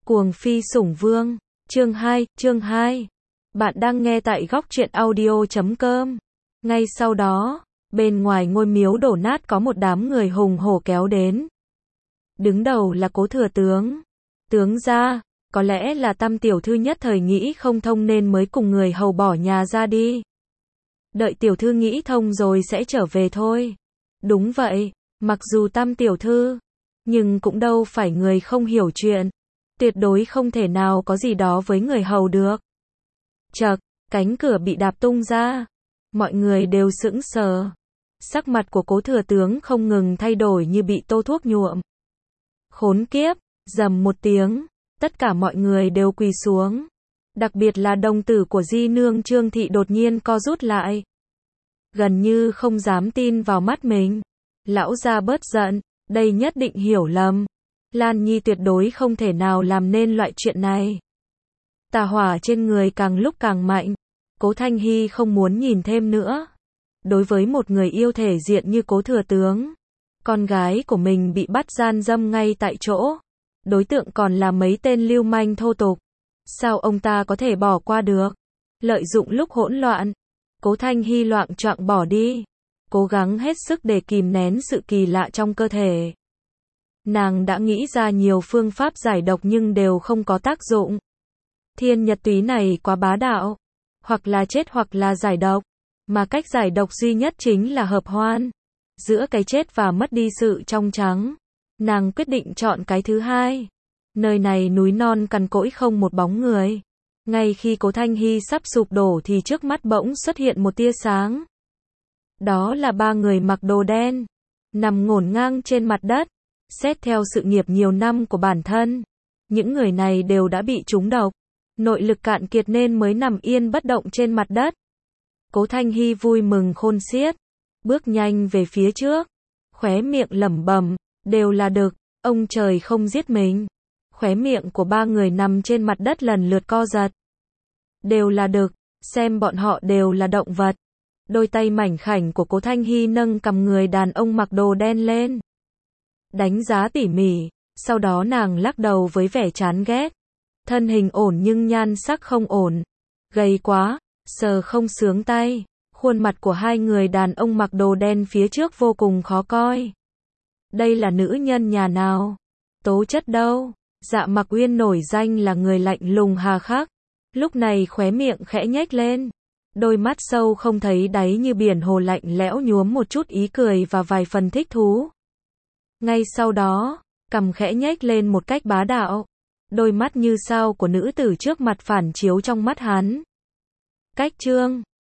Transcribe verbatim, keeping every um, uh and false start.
Cuồng phi sủng vương, chương hai, chương hai. Bạn đang nghe tại góc truyện audio chấm com. Ngay sau đó, bên ngoài ngôi miếu đổ nát có một đám người hùng hổ kéo đến. Đứng đầu là Cố thừa tướng. Tướng gia, có lẽ là Tam tiểu thư nhất thời nghĩ không thông nên mới cùng người hầu bỏ nhà ra đi. Đợi tiểu thư nghĩ thông rồi sẽ trở về thôi. Đúng vậy, mặc dù Tam tiểu thư, nhưng cũng đâu phải người không hiểu chuyện. Tuyệt đối không thể nào có gì đó với người hầu được. Chậc, cánh cửa bị đạp tung ra. Mọi người đều sững sờ. Sắc mặt của Cố thừa tướng không ngừng thay đổi như bị tô thuốc nhuộm. Khốn kiếp, rầm một tiếng, tất cả mọi người đều quỳ xuống. Đặc biệt là đồng tử của di nương Trương Thị đột nhiên co rút lại. Gần như không dám tin vào mắt mình. Lão gia bớt giận, đây nhất định hiểu lầm. Lan Nhi tuyệt đối không thể nào làm nên loại chuyện này. Tà hỏa trên người càng lúc càng mạnh. Cố Thanh Hy không muốn nhìn thêm nữa. Đối với một người yêu thể diện như Cố thừa tướng, con gái của mình bị bắt gian dâm ngay tại chỗ. Đối tượng còn là mấy tên lưu manh thô tục. Sao ông ta có thể bỏ qua được? Lợi dụng lúc hỗn loạn, Cố Thanh Hy loạng choạng bỏ đi. Cố gắng hết sức để kìm nén sự kỳ lạ trong cơ thể. Nàng đã nghĩ ra nhiều phương pháp giải độc nhưng đều không có tác dụng. Thiên nhật túy này quá bá đạo. Hoặc là chết hoặc là giải độc. Mà cách giải độc duy nhất chính là hợp hoan. Giữa cái chết và mất đi sự trong trắng, nàng quyết định chọn cái thứ hai. Nơi này núi non cằn cỗi không một bóng người. Ngay khi Cố Thanh Hy sắp sụp đổ thì trước mắt bỗng xuất hiện một tia sáng. Đó là ba người mặc đồ đen, nằm ngổn ngang trên mặt đất. Xét theo sự nghiệp nhiều năm của bản thân, những người này đều đã bị trúng độc, nội lực cạn kiệt nên mới nằm yên bất động trên mặt đất. Cố Thanh Hy vui mừng khôn xiết, bước nhanh về phía trước, khóe miệng lẩm bẩm, đều là đực, ông trời không giết mình. Khóe miệng của ba người nằm trên mặt đất lần lượt co giật. Đều là đực, xem bọn họ đều là động vật. Đôi tay mảnh khảnh của Cố Thanh Hy nâng cầm người đàn ông mặc đồ đen lên. Đánh giá tỉ mỉ, sau đó nàng lắc đầu với vẻ chán ghét. Thân hình ổn nhưng nhan sắc không ổn. Gầy quá, sờ không sướng tay. Khuôn mặt của hai người đàn ông mặc đồ đen phía trước vô cùng khó coi. Đây là nữ nhân nhà nào? Tố chất đâu? Dạ Mặc Uyên nổi danh là người lạnh lùng hà khắc. Lúc này khóe miệng khẽ nhếch lên. Đôi mắt sâu không thấy đáy như biển hồ lạnh lẽo nhuốm một chút ý cười và vài phần thích thú. Ngay sau đó, cằm khẽ nhếch lên một cách bá đạo. Đôi mắt như sao của nữ tử trước mặt phản chiếu trong mắt hắn. Cách chương